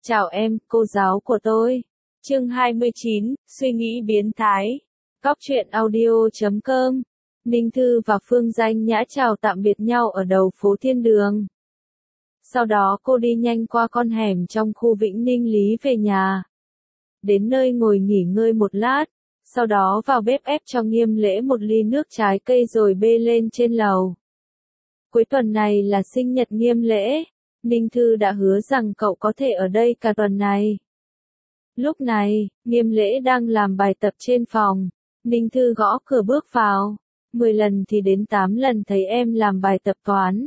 Chào em, cô giáo của tôi. Chương 29, suy nghĩ biến thái. Góc truyện audio.com. Ninh Thư và Phương Danh Nhã chào tạm biệt nhau ở đầu phố Thiên Đường. Sau đó cô đi nhanh qua con hẻm trong khu Vĩnh Ninh Lý về nhà. Đến nơi ngồi nghỉ ngơi một lát, sau đó vào bếp ép cho Nghiêm Lễ một ly nước trái cây rồi bê lên trên lầu. Cuối tuần này là sinh nhật Nghiêm Lễ. Ninh Thư đã hứa rằng cậu có thể ở đây cả tuần này. Lúc này, Nghiêm Lễ đang làm bài tập trên phòng. Ninh Thư gõ cửa bước vào. 10 lần thì đến 8 lần thấy em làm bài tập toán.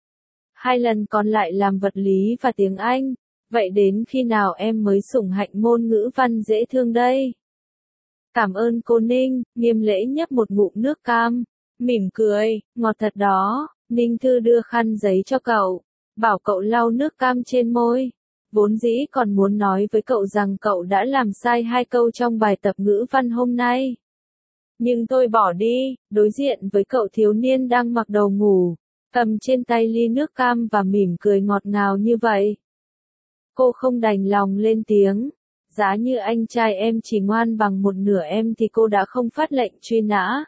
2 lần còn lại làm vật lý và tiếng Anh. Vậy đến khi nào em mới sủng hạnh môn ngữ văn dễ thương đây? Cảm ơn cô Ninh. Nghiêm Lễ nhấp một ngụm nước cam, mỉm cười, ngọt thật đó. Ninh Thư đưa khăn giấy cho cậu, bảo cậu lau nước cam trên môi. Vốn dĩ còn muốn nói với cậu rằng cậu đã làm sai 2 câu trong bài tập ngữ văn hôm nay. Nhưng tôi bỏ đi, đối diện với cậu thiếu niên đang mặc đồ ngủ, cầm trên tay ly nước cam và mỉm cười ngọt ngào như vậy. Cô không đành lòng lên tiếng. Giá như anh trai em chỉ ngoan bằng một nửa em thì cô đã không phát lệnh truy nã.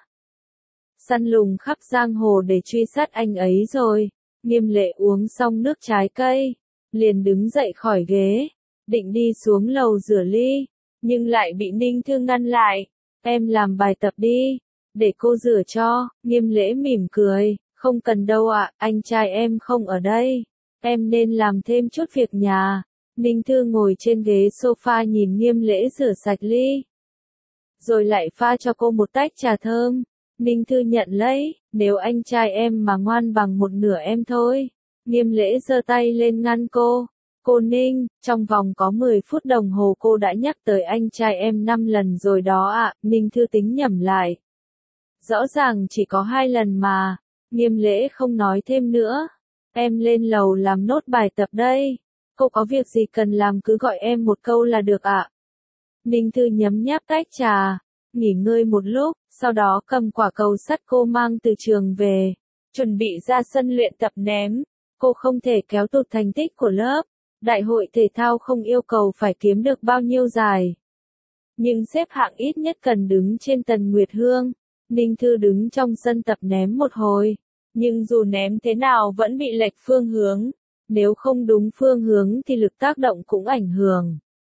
Săn lùng khắp giang hồ để truy sát anh ấy rồi. Nghiêm Lễ uống xong nước trái cây, liền đứng dậy khỏi ghế, định đi xuống lầu rửa ly, nhưng lại bị Ninh Thư ngăn lại. Em làm bài tập đi, để cô rửa cho. Nghiêm Lễ mỉm cười, không cần đâu ạ, anh trai em không ở đây, em nên làm thêm chút việc nhà. Ninh Thư ngồi trên ghế sofa nhìn Nghiêm Lễ rửa sạch ly, rồi lại pha cho cô một tách trà thơm. Ninh Thư nhận lấy, nếu anh trai em mà ngoan bằng một nửa em thôi. Nghiêm Lễ giơ tay lên ngăn cô. Cô Ninh, trong vòng có 10 phút đồng hồ cô đã nhắc tới anh trai em 5 lần rồi đó ạ. Ninh Thư tính nhẩm lại. Rõ ràng chỉ có 2 lần mà. Nghiêm Lễ không nói thêm nữa. Em lên lầu làm nốt bài tập đây. Cô có việc gì cần làm cứ gọi em một câu là được ạ. Ninh Thư nhấm nháp tách trà, nghỉ ngơi một lúc, sau đó cầm quả cầu sắt cô mang từ trường về, chuẩn bị ra sân luyện tập ném. Cô không thể kéo tụt thành tích của lớp. Đại hội thể thao không yêu cầu phải kiếm được bao nhiêu giải, nhưng xếp hạng ít nhất cần đứng trên Tần Nguyệt Hương. Ninh Thư đứng trong sân tập ném một hồi, nhưng dù ném thế nào vẫn bị lệch phương hướng. Nếu không đúng phương hướng thì lực tác động cũng ảnh hưởng,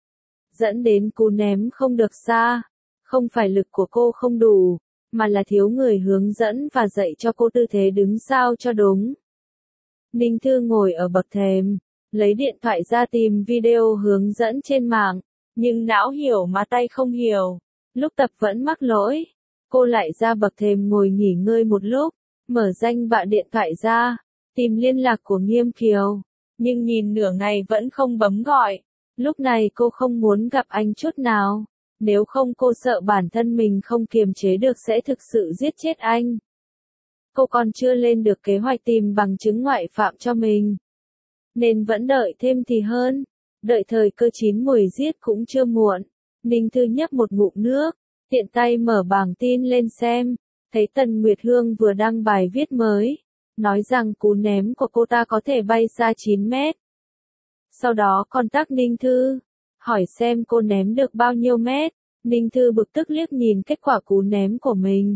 dẫn đến cú ném không được xa. Không phải lực của cô không đủ, mà là thiếu người hướng dẫn và dạy cho cô tư thế đứng sao cho đúng. Ninh Thư ngồi ở bậc thềm, lấy điện thoại ra tìm video hướng dẫn trên mạng, nhưng não hiểu mà tay không hiểu. Lúc tập vẫn mắc lỗi, cô lại ra bậc thềm ngồi nghỉ ngơi một lúc, mở danh bạ điện thoại ra, tìm liên lạc của Nghiêm Kiều, nhưng nhìn nửa ngày vẫn không bấm gọi. Lúc này cô không muốn gặp anh chút nào, nếu không cô sợ bản thân mình không kiềm chế được sẽ thực sự giết chết anh. Cô còn chưa lên được kế hoạch tìm bằng chứng ngoại phạm cho mình, nên vẫn đợi thêm thì hơn. Đợi thời cơ chín mùi giết cũng chưa muộn. Ninh Thư nhấp một ngụm nước, tiện tay mở bảng tin lên xem, thấy Tần Nguyệt Hương vừa đăng bài viết mới, nói rằng cú ném của cô ta có thể bay xa 9 mét. Sau đó còn tag Ninh Thư, hỏi xem cô ném được bao nhiêu mét. Ninh Thư bực tức liếc nhìn kết quả cú ném của mình.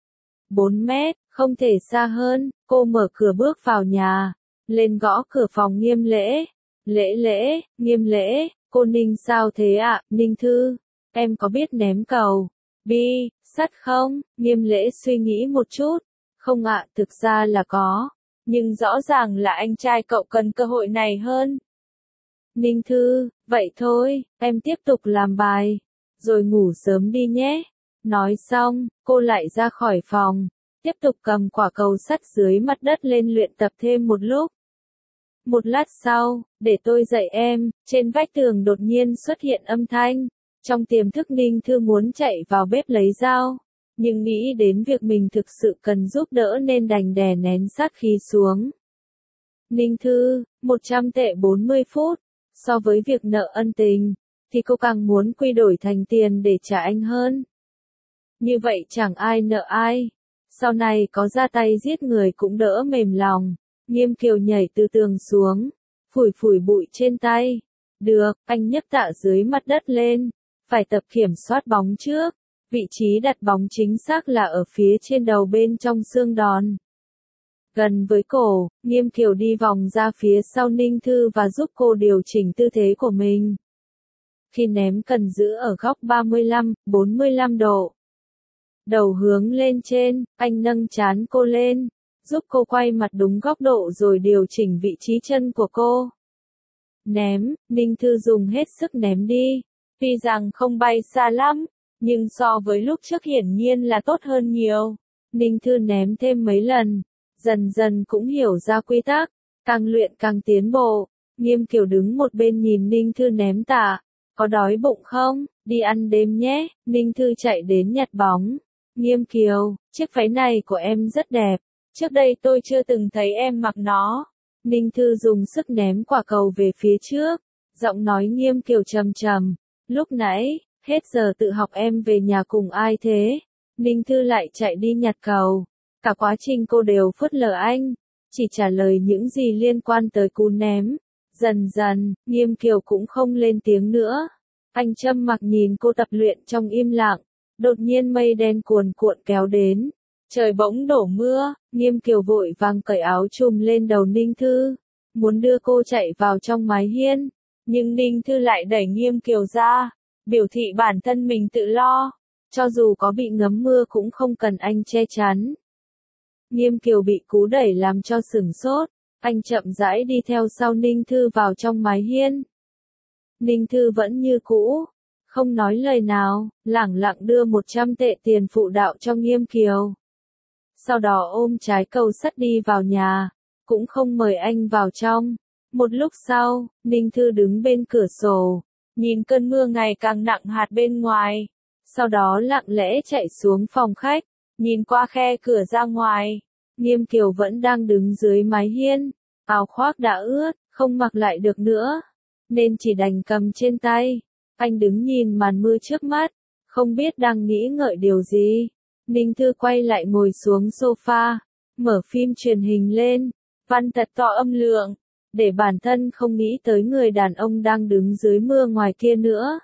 4 mét, không thể xa hơn. Cô mở cửa bước vào nhà, lên gõ cửa phòng Nghiêm Lễ. Lễ, Nghiêm Lễ, cô Ninh sao thế ạ? Ninh Thư, em có biết ném cầu bi sắt không? Nghiêm Lễ suy nghĩ một chút. Không ạ, thực ra là có, nhưng rõ ràng là anh trai cậu cần cơ hội này hơn. Ninh Thư, vậy thôi, em tiếp tục làm bài, rồi ngủ sớm đi nhé. Nói xong, cô lại ra khỏi phòng, tiếp tục cầm quả cầu sắt dưới mặt đất lên luyện tập thêm một lúc. Một lát sau, để tôi dạy em, trên vách tường đột nhiên xuất hiện âm thanh. Trong tiềm thức Ninh Thư muốn chạy vào bếp lấy dao, nhưng nghĩ đến việc mình thực sự cần giúp đỡ nên đành đè nén sát khí xuống. Ninh Thư, 100 tệ 40 phút. So với việc nợ ân tình, thì cô càng muốn quy đổi thành tiền để trả anh hơn. Như vậy chẳng ai nợ ai. Sau này có ra tay giết người cũng đỡ mềm lòng. Nghiêm Kiều nhảy từ tường xuống, phủi phủi bụi trên tay. Được, anh nhấc tạ dưới mặt đất lên. Phải tập kiểm soát bóng trước. Vị trí đặt bóng chính xác là ở phía trên đầu bên trong xương đòn. Gần với cổ, Nghiêm Kiều đi vòng ra phía sau Ninh Thư và giúp cô điều chỉnh tư thế của mình. Khi ném cần giữ ở góc 35-45 độ. Đầu hướng lên trên, anh nâng trán cô lên, giúp cô quay mặt đúng góc độ rồi điều chỉnh vị trí chân của cô. Ném, Ninh Thư dùng hết sức ném đi. Tuy rằng không bay xa lắm, nhưng so với lúc trước hiển nhiên là tốt hơn nhiều. Ninh Thư ném thêm mấy lần, dần dần cũng hiểu ra quy tắc, càng luyện càng tiến bộ. Nghiêm Kiều đứng một bên nhìn Ninh Thư ném tạ. Có đói bụng không? Đi ăn đêm nhé. Ninh Thư chạy đến nhặt bóng. Nghiêm Kiều, chiếc váy này của em rất đẹp. Trước đây tôi chưa từng thấy em mặc nó. Ninh Thư dùng sức ném quả cầu về phía trước. Giọng nói Nghiêm Kiều trầm trầm. Lúc nãy, hết giờ tự học em về nhà cùng ai thế? Ninh Thư lại chạy đi nhặt cầu. Cả quá trình cô đều phớt lờ anh. Chỉ trả lời những gì liên quan tới cú ném. Dần dần, Nghiêm Kiều cũng không lên tiếng nữa. Anh trầm mặc nhìn cô tập luyện trong im lặng. Đột nhiên mây đen cuồn cuộn kéo đến. Trời bỗng đổ mưa, Nghiêm Kiều vội vàng cởi áo trùm lên đầu Ninh Thư. Muốn đưa cô chạy vào trong mái hiên. Nhưng Ninh Thư lại đẩy Nghiêm Kiều ra. Biểu thị bản thân mình tự lo. Cho dù có bị ngấm mưa cũng không cần anh che chắn. Nghiêm Kiều bị cú đẩy làm cho sửng sốt. Anh chậm rãi đi theo sau Ninh Thư vào trong mái hiên. Ninh Thư vẫn như cũ, không nói lời nào, lẳng lặng đưa 100 tệ tiền phụ đạo cho Nghiêm Kiều. Sau đó ôm trái cầu sắt đi vào nhà, cũng không mời anh vào trong. Một lúc sau, Ninh Thư đứng bên cửa sổ, nhìn cơn mưa ngày càng nặng hạt bên ngoài. Sau đó lặng lẽ chạy xuống phòng khách, nhìn qua khe cửa ra ngoài. Nghiêm Kiều vẫn đang đứng dưới mái hiên, áo khoác đã ướt, không mặc lại được nữa, nên chỉ đành cầm trên tay. Anh đứng nhìn màn mưa trước mắt, không biết đang nghĩ ngợi điều gì. Ninh Thư quay lại ngồi xuống sofa, mở phim truyền hình lên, văn thật to âm lượng, để bản thân không nghĩ tới người đàn ông đang đứng dưới mưa ngoài kia nữa.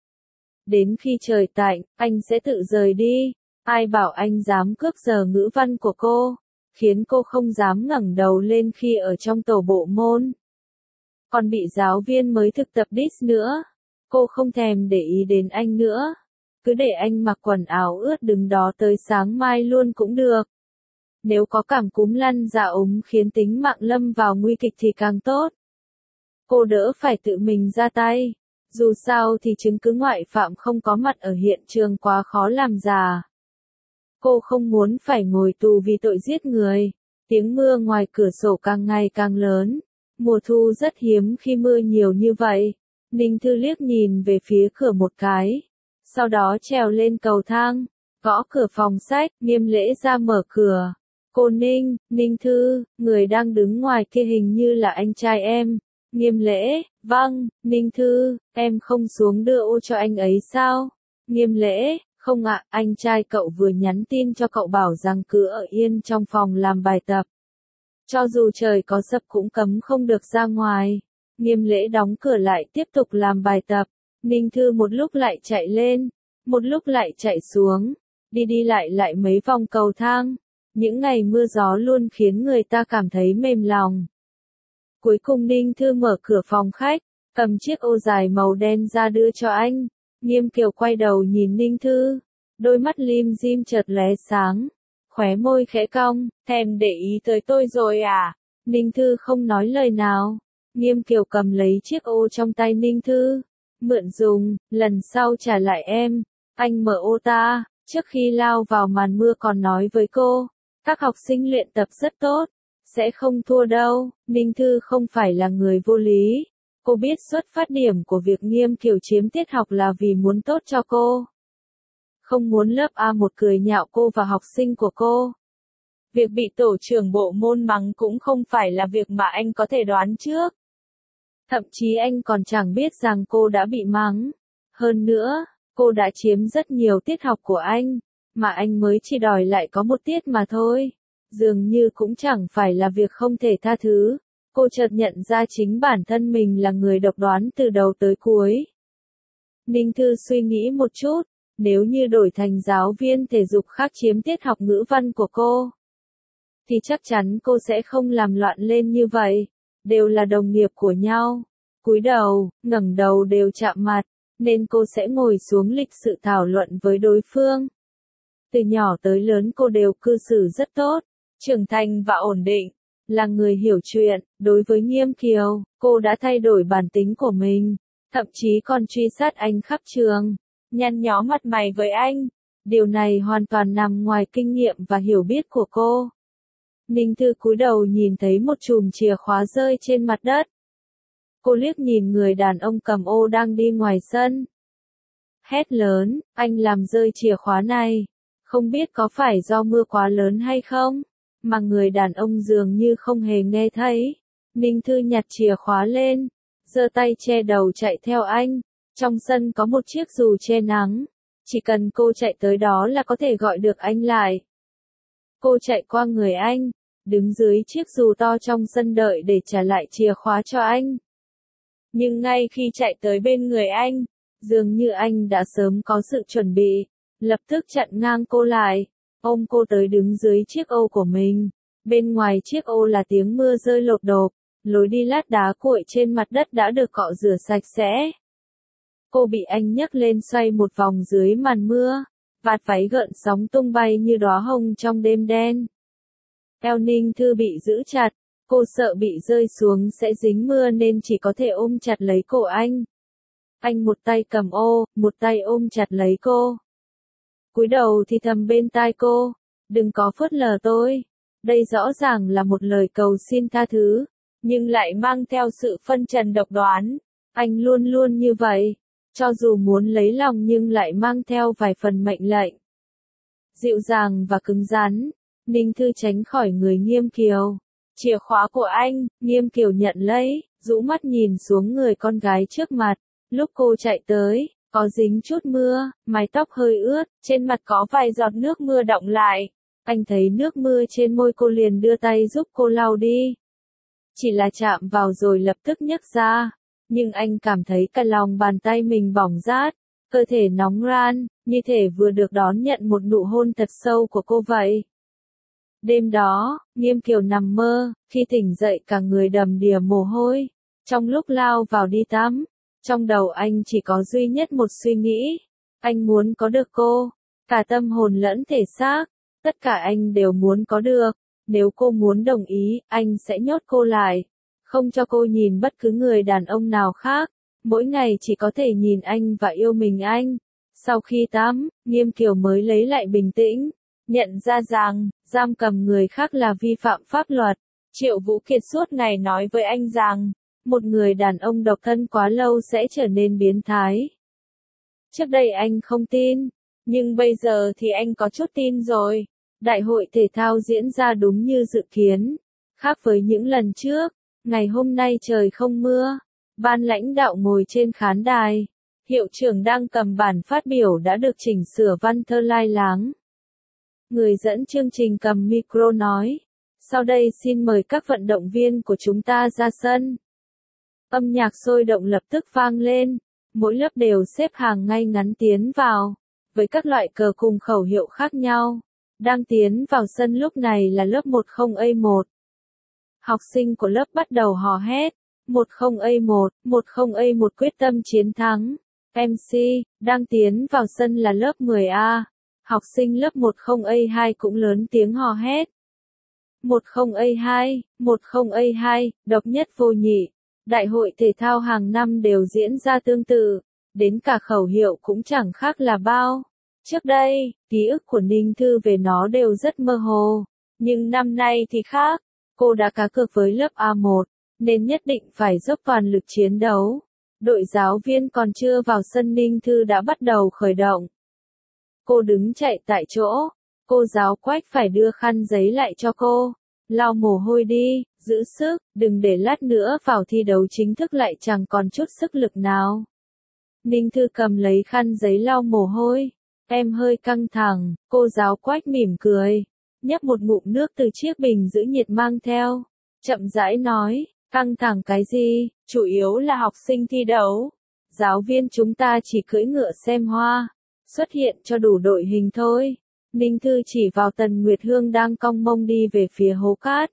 Đến khi trời tạnh, anh sẽ tự rời đi. Ai bảo anh dám cướp giờ ngữ văn của cô, khiến cô không dám ngẩng đầu lên khi ở trong tổ bộ môn. Còn bị giáo viên mới thực tập diss nữa. Cô không thèm để ý đến anh nữa. Cứ để anh mặc quần áo ướt đứng đó tới sáng mai luôn cũng được. Nếu có cảm cúm lăn dạ ống khiến tính mạng lâm vào nguy kịch thì càng tốt. Cô đỡ phải tự mình ra tay. Dù sao thì chứng cứ ngoại phạm không có mặt ở hiện trường quá khó làm giả. Cô không muốn phải ngồi tù vì tội giết người. Tiếng mưa ngoài cửa sổ càng ngày càng lớn. Mùa thu rất hiếm khi mưa nhiều như vậy. Ninh Thư liếc nhìn về phía cửa một cái. Sau đó trèo lên cầu thang, gõ cửa phòng sách, Nghiêm Lễ ra mở cửa. Cô Ninh, Ninh Thư, người đang đứng ngoài kia hình như là anh trai em. Nghiêm Lễ, vâng, Ninh Thư, em không xuống đưa ô cho anh ấy sao? Nghiêm Lễ, không ạ, anh trai cậu vừa nhắn tin cho cậu bảo rằng cứ ở yên trong phòng làm bài tập. Cho dù trời có sập cũng cấm không được ra ngoài. Nghiêm Lễ đóng cửa lại tiếp tục làm bài tập. Ninh Thư một lúc lại chạy lên, một lúc lại chạy xuống, đi đi lại lại mấy vòng cầu thang. Những ngày mưa gió luôn khiến người ta cảm thấy mềm lòng. Cuối cùng Ninh Thư mở cửa phòng khách, cầm chiếc ô dài màu đen ra đưa cho anh. Nghiêm Kiều quay đầu nhìn Ninh Thư, đôi mắt lim dim chợt lóe sáng, khóe môi khẽ cong, thèm để ý tới tôi rồi à? Ninh Thư không nói lời nào. Nghiêm Kiều cầm lấy chiếc ô trong tay Ninh Thư, mượn dùng, lần sau trả lại em. Anh mở ô ta, trước khi lao vào màn mưa còn nói với cô, các học sinh luyện tập rất tốt, sẽ không thua đâu. Ninh Thư không phải là người vô lý. Cô biết xuất phát điểm của việc Nghiêm Kiều chiếm tiết học là vì muốn tốt cho cô. Không muốn lớp A1 cười nhạo cô và học sinh của cô. Việc bị tổ trưởng bộ môn mắng cũng không phải là việc mà anh có thể đoán trước. Thậm chí anh còn chẳng biết rằng cô đã bị mắng. Hơn nữa, cô đã chiếm rất nhiều tiết học của anh, mà anh mới chỉ đòi lại có một tiết mà thôi. Dường như cũng chẳng phải là việc không thể tha thứ. Cô chợt nhận ra chính bản thân mình là người độc đoán từ đầu tới cuối. Ninh Thư suy nghĩ một chút, nếu như đổi thành giáo viên thể dục khác chiếm tiết học ngữ văn của cô, thì chắc chắn cô sẽ không làm loạn lên như vậy, đều là đồng nghiệp của nhau. Cúi đầu, ngẩng đầu đều chạm mặt, nên cô sẽ ngồi xuống lịch sự thảo luận với đối phương. Từ nhỏ tới lớn cô đều cư xử rất tốt, trưởng thành và ổn định, là người hiểu chuyện. Đối với Nghiêm Kiều, cô đã thay đổi bản tính của mình, thậm chí còn truy sát anh khắp trường, nhăn nhó mặt mày với anh. Điều này hoàn toàn nằm ngoài kinh nghiệm và hiểu biết của cô. Ninh Thư cúi đầu nhìn thấy một chùm chìa khóa rơi trên mặt đất. Cô liếc nhìn người đàn ông cầm ô đang đi ngoài sân. Hét lớn, anh làm rơi chìa khóa này. Không biết có phải do mưa quá lớn hay không, mà người đàn ông dường như không hề nghe thấy. Ninh Thư nhặt chìa khóa lên, giơ tay che đầu chạy theo anh. Trong sân có một chiếc dù che nắng, chỉ cần cô chạy tới đó là có thể gọi được anh lại. Cô chạy qua người anh, đứng dưới chiếc dù to trong sân đợi để trả lại chìa khóa cho anh. Nhưng ngay khi chạy tới bên người anh, dường như anh đã sớm có sự chuẩn bị, lập tức chặn ngang cô lại, ôm cô tới đứng dưới chiếc ô của mình. Bên ngoài chiếc ô là tiếng mưa rơi lộp độp, lối đi lát đá cuội trên mặt đất đã được cọ rửa sạch sẽ. Cô bị anh nhấc lên xoay một vòng dưới màn mưa, vạt váy gợn sóng tung bay như đóa hồng trong đêm đen. Eo Ninh Thư bị giữ chặt, cô sợ bị rơi xuống sẽ dính mưa nên chỉ có thể ôm chặt lấy cổ anh. Anh một tay cầm ô, một tay ôm chặt lấy cô. Cúi đầu thì thầm bên tai cô, đừng có phớt lờ tôi. Đây rõ ràng là một lời cầu xin tha thứ, nhưng lại mang theo sự phân trần độc đoán. Anh luôn luôn như vậy, cho dù muốn lấy lòng nhưng lại mang theo vài phần mệnh lệnh. Dịu dàng và cứng rắn, Ninh Thư tránh khỏi người Nghiêm Kiều. Chìa khóa của anh, Nghiêm Kiều nhận lấy, rũ mắt nhìn xuống người con gái trước mặt. Lúc cô chạy tới, có dính chút mưa, mái tóc hơi ướt, trên mặt có vài giọt nước mưa đọng lại. Anh thấy nước mưa trên môi cô liền đưa tay giúp cô lau đi. Chỉ là chạm vào rồi lập tức nhấc ra, nhưng anh cảm thấy cả lòng bàn tay mình bỏng rát, cơ thể nóng ran, như thể vừa được đón nhận một nụ hôn thật sâu của cô vậy. Đêm đó, Nghiêm Kiều nằm mơ, khi tỉnh dậy cả người đầm đìa mồ hôi. Trong lúc lao vào đi tắm, trong đầu anh chỉ có duy nhất một suy nghĩ. Anh muốn có được cô, cả tâm hồn lẫn thể xác, tất cả anh đều muốn có được. Nếu cô muốn đồng ý, anh sẽ nhốt cô lại, không cho cô nhìn bất cứ người đàn ông nào khác. Mỗi ngày chỉ có thể nhìn anh và yêu mình anh. Sau khi tắm, Nghiêm Kiều mới lấy lại bình tĩnh, nhận ra rằng, giam cầm người khác là vi phạm pháp luật. Triệu Vũ Kiệt suốt ngày nói với anh rằng, một người đàn ông độc thân quá lâu sẽ trở nên biến thái. Trước đây anh không tin, nhưng bây giờ thì anh có chút tin rồi. Đại hội thể thao diễn ra đúng như dự kiến. Khác với những lần trước, ngày hôm nay trời không mưa. Ban lãnh đạo ngồi trên khán đài. Hiệu trưởng đang cầm bản phát biểu đã được chỉnh sửa văn thơ lai láng. Người dẫn chương trình cầm micro nói, sau đây xin mời các vận động viên của chúng ta ra sân. Âm nhạc sôi động lập tức vang lên, mỗi lớp đều xếp hàng ngay ngắn tiến vào, với các loại cờ cùng khẩu hiệu khác nhau. Đang tiến vào sân lúc này là lớp 10A1. Học sinh của lớp bắt đầu hò hét, 10A1, 10A1 quyết tâm chiến thắng. MC, đang tiến vào sân là lớp 10A. Học sinh lớp 10A2 cũng lớn tiếng hò hét. 10A2, 10A2, độc nhất vô nhị. Đại hội thể thao hàng năm đều diễn ra tương tự, đến cả khẩu hiệu cũng chẳng khác là bao. Trước đây, ký ức của Ninh Thư về nó đều rất mơ hồ, nhưng năm nay thì khác. Cô đã cá cược với lớp A1, nên nhất định phải dốc toàn lực chiến đấu. Đội giáo viên còn chưa vào sân Ninh Thư đã bắt đầu khởi động. Cô đứng chạy tại chỗ, cô giáo Quách phải đưa khăn giấy lại cho cô. Lau mồ hôi đi, giữ sức, đừng để lát nữa vào thi đấu chính thức lại chẳng còn chút sức lực nào. Ninh Thư cầm lấy khăn giấy lau mồ hôi. Em hơi căng thẳng, cô giáo Quách mỉm cười, nhấp một ngụm nước từ chiếc bình giữ nhiệt mang theo. Chậm rãi nói, Căng thẳng cái gì, chủ yếu là học sinh thi đấu. Giáo viên chúng ta chỉ cưỡi ngựa xem hoa, xuất hiện cho đủ đội hình thôi. Ninh Thư chỉ vào Tần Nguyệt Hương đang cong mông đi về phía hố cát.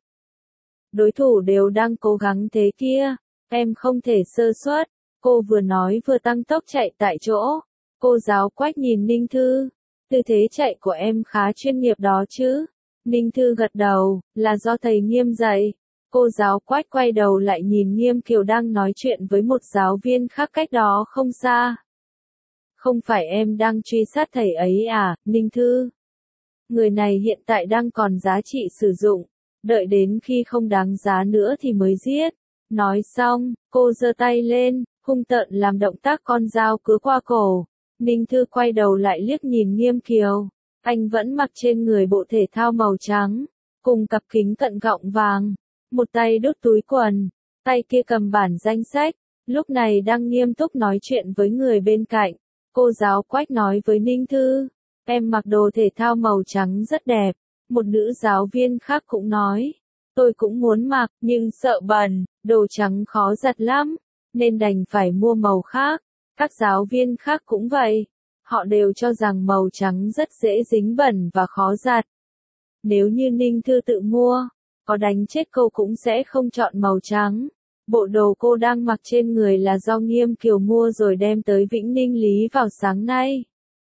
Đối thủ đều đang cố gắng thế kia, em không thể sơ suất. Cô vừa nói vừa tăng tốc chạy tại chỗ. Cô giáo Quách nhìn Ninh Thư. Tư thế chạy của em khá chuyên nghiệp đó chứ. Ninh Thư gật đầu, là do thầy Nghiêm dạy. Cô giáo Quách quay đầu lại nhìn Nghiêm Kiều đang nói chuyện với một giáo viên khác cách đó không xa. Không phải em đang truy sát thầy ấy à, Ninh Thư? Người này hiện tại đang còn giá trị sử dụng. Đợi đến khi không đáng giá nữa thì mới giết. Nói xong, cô giơ tay lên, hung tợn làm động tác con dao cứa qua cổ. Ninh Thư quay đầu lại liếc nhìn Nghiêm Kiều. Anh vẫn mặc trên người bộ thể thao màu trắng, cùng cặp kính cận gọng vàng. Một tay đút túi quần, tay kia cầm bản danh sách. Lúc này đang nghiêm túc nói chuyện với người bên cạnh. Cô giáo Quách nói với Ninh Thư. Em mặc đồ thể thao màu trắng rất đẹp. Một nữ giáo viên khác cũng nói. Tôi cũng muốn mặc, nhưng sợ bẩn, đồ trắng khó giặt lắm, nên đành phải mua màu khác. Các giáo viên khác cũng vậy. Họ đều cho rằng màu trắng rất dễ dính bẩn và khó giặt. Nếu như Ninh Thư tự mua, có đánh chết cô cũng sẽ không chọn màu trắng. Bộ đồ cô đang mặc trên người là do Nghiêm Kiều mua rồi đem tới Vĩnh Ninh Lý vào sáng nay.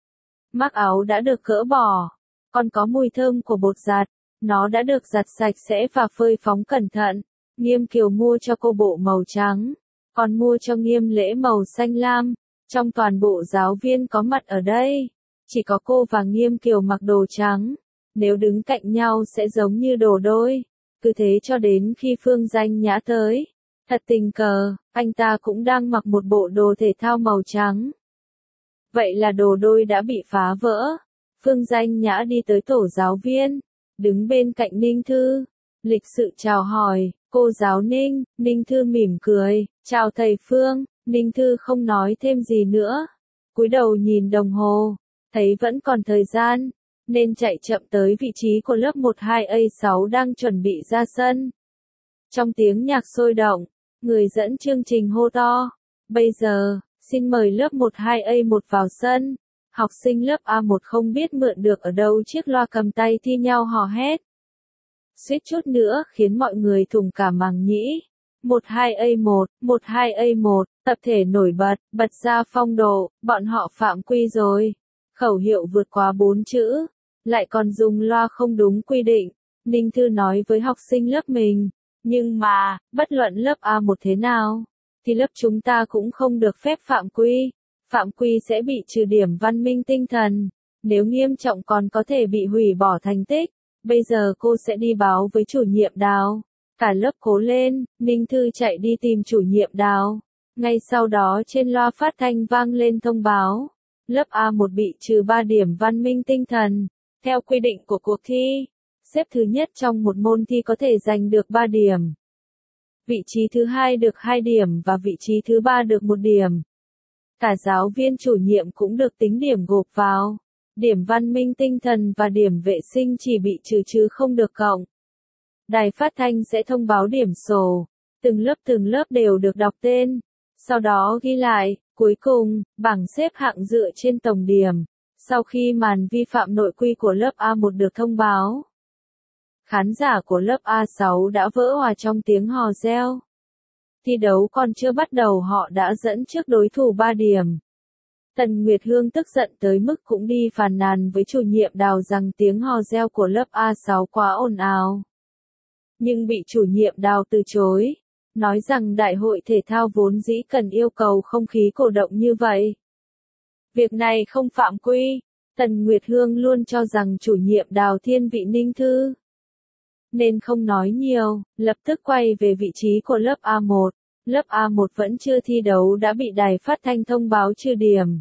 Mác áo đã được cỡ bỏ, còn có mùi thơm của bột giặt. Nó đã được giặt sạch sẽ và phơi phóng cẩn thận. Nghiêm Kiều mua cho cô bộ màu trắng, còn mua cho Nghiêm Lễ màu xanh lam. Trong toàn bộ giáo viên có mặt ở đây, chỉ có cô và Nghiêm Kiều mặc đồ trắng. Nếu đứng cạnh nhau sẽ giống như đồ đôi. Cứ thế cho đến khi Phương Danh Nhã tới. Thật tình cờ, anh ta cũng đang mặc một bộ đồ thể thao màu trắng. Vậy là đồ đôi đã bị phá vỡ. Phương Danh Nhã đi tới tổ giáo viên, đứng bên cạnh Ninh Thư, lịch sự chào hỏi. Cô giáo Ninh. Ninh Thư mỉm cười, chào thầy Phương. Ninh Thư không nói thêm gì nữa, cúi đầu nhìn đồng hồ, thấy vẫn còn thời gian, nên chạy chậm tới vị trí của lớp 12A6 đang chuẩn bị ra sân. Trong tiếng nhạc sôi động, người dẫn chương trình hô to, bây giờ, xin mời lớp 12A1 vào sân. Học sinh lớp A1 không biết mượn được ở đâu chiếc loa cầm tay thi nhau hò hét. Suýt chút nữa khiến mọi người thủng cả màng nhĩ. 12A1, 12A1, tập thể nổi bật, bật ra phong độ, bọn họ phạm quy rồi. Khẩu hiệu vượt quá 4 chữ, lại còn dùng loa không đúng quy định. Ninh Thư nói với học sinh lớp mình, nhưng mà, bất luận lớp A1 thế nào, thì lớp chúng ta cũng không được phép phạm quy. Phạm quy sẽ bị trừ điểm văn minh tinh thần, nếu nghiêm trọng còn có thể bị hủy bỏ thành tích. Bây giờ cô sẽ đi báo với chủ nhiệm Đào. Cả lớp cố lên. Ninh Thư chạy đi tìm chủ nhiệm Đào. Ngay sau đó trên loa phát thanh vang lên thông báo. Lớp A1 bị trừ 3 điểm văn minh tinh thần. Theo quy định của cuộc thi, xếp thứ nhất trong một môn thi có thể giành được 3 điểm. Vị trí thứ hai được 2 điểm và vị trí thứ 3 được 1 điểm. Cả giáo viên chủ nhiệm cũng được tính điểm gộp vào. Điểm văn minh tinh thần và điểm vệ sinh chỉ bị trừ chứ không được cộng. Đài phát thanh sẽ thông báo điểm sổ. Từng lớp đều được đọc tên. Sau đó ghi lại, cuối cùng, bảng xếp hạng dựa trên tổng điểm. Sau khi màn vi phạm nội quy của lớp A1 được thông báo, khán giả của lớp A6 đã vỡ òa trong tiếng hò reo. Thi đấu còn chưa bắt đầu họ đã dẫn trước đối thủ 3 điểm. Tần Nguyệt Hương tức giận tới mức cũng đi phàn nàn với chủ nhiệm Đào rằng tiếng hò reo của lớp A6 quá ồn ào. Nhưng bị chủ nhiệm Đào từ chối, nói rằng đại hội thể thao vốn dĩ cần yêu cầu không khí cổ động như vậy. Việc này không phạm quy. Tần Nguyệt Hương luôn cho rằng chủ nhiệm Đào thiên vị Ninh Thư, nên không nói nhiều, lập tức quay về vị trí của lớp A1. Lớp A1 vẫn chưa thi đấu đã bị đài phát thanh thông báo trừ điểm.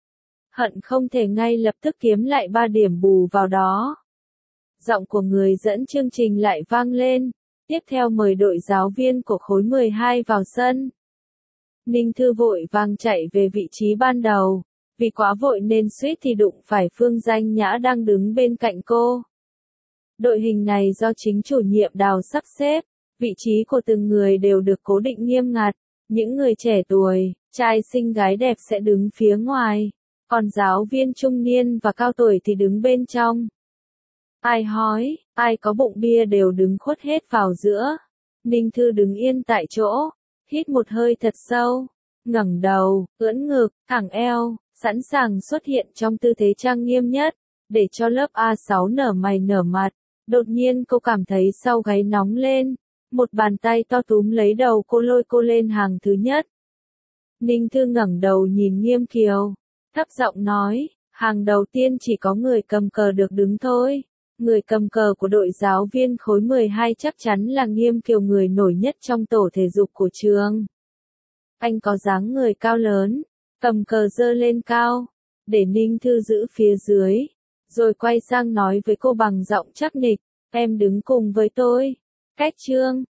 Hận không thể ngay lập tức kiếm lại 3 điểm bù vào đó. Giọng của người dẫn chương trình lại vang lên. Tiếp theo mời đội giáo viên của khối 12 vào sân. Ninh Thư vội vàng chạy về vị trí ban đầu. Vì quá vội nên suýt thì đụng phải Phương Danh Nhã đang đứng bên cạnh cô. Đội hình này do chính chủ nhiệm Đào sắp xếp. Vị trí của từng người đều được cố định nghiêm ngặt. Những người trẻ tuổi, trai xinh gái đẹp sẽ đứng phía ngoài, còn giáo viên trung niên và cao tuổi thì đứng bên trong. Ai hói, ai có bụng bia đều đứng khuất hết vào giữa. Ninh Thư đứng yên tại chỗ, hít một hơi thật sâu, ngẩng đầu, ưỡn ngực, thẳng eo, sẵn sàng xuất hiện trong tư thế trang nghiêm nhất, để cho lớp A6 nở mày nở mặt. Đột nhiên cô cảm thấy sau gáy nóng lên, một bàn tay to túm lấy đầu cô lôi cô lên hàng thứ nhất. Ninh Thư ngẩng đầu nhìn Nghiêm Kiều, thấp giọng nói, hàng đầu tiên chỉ có người cầm cờ được đứng thôi. Người cầm cờ của đội giáo viên khối 12 chắc chắn là Nghiêm Kiều, người nổi nhất trong tổ thể dục của trường. Anh có dáng người cao lớn, cầm cờ giơ lên cao, để Ninh Thư giữ phía dưới, rồi quay sang nói với cô bằng giọng chắc nịch, em đứng cùng với tôi. Cách Trương,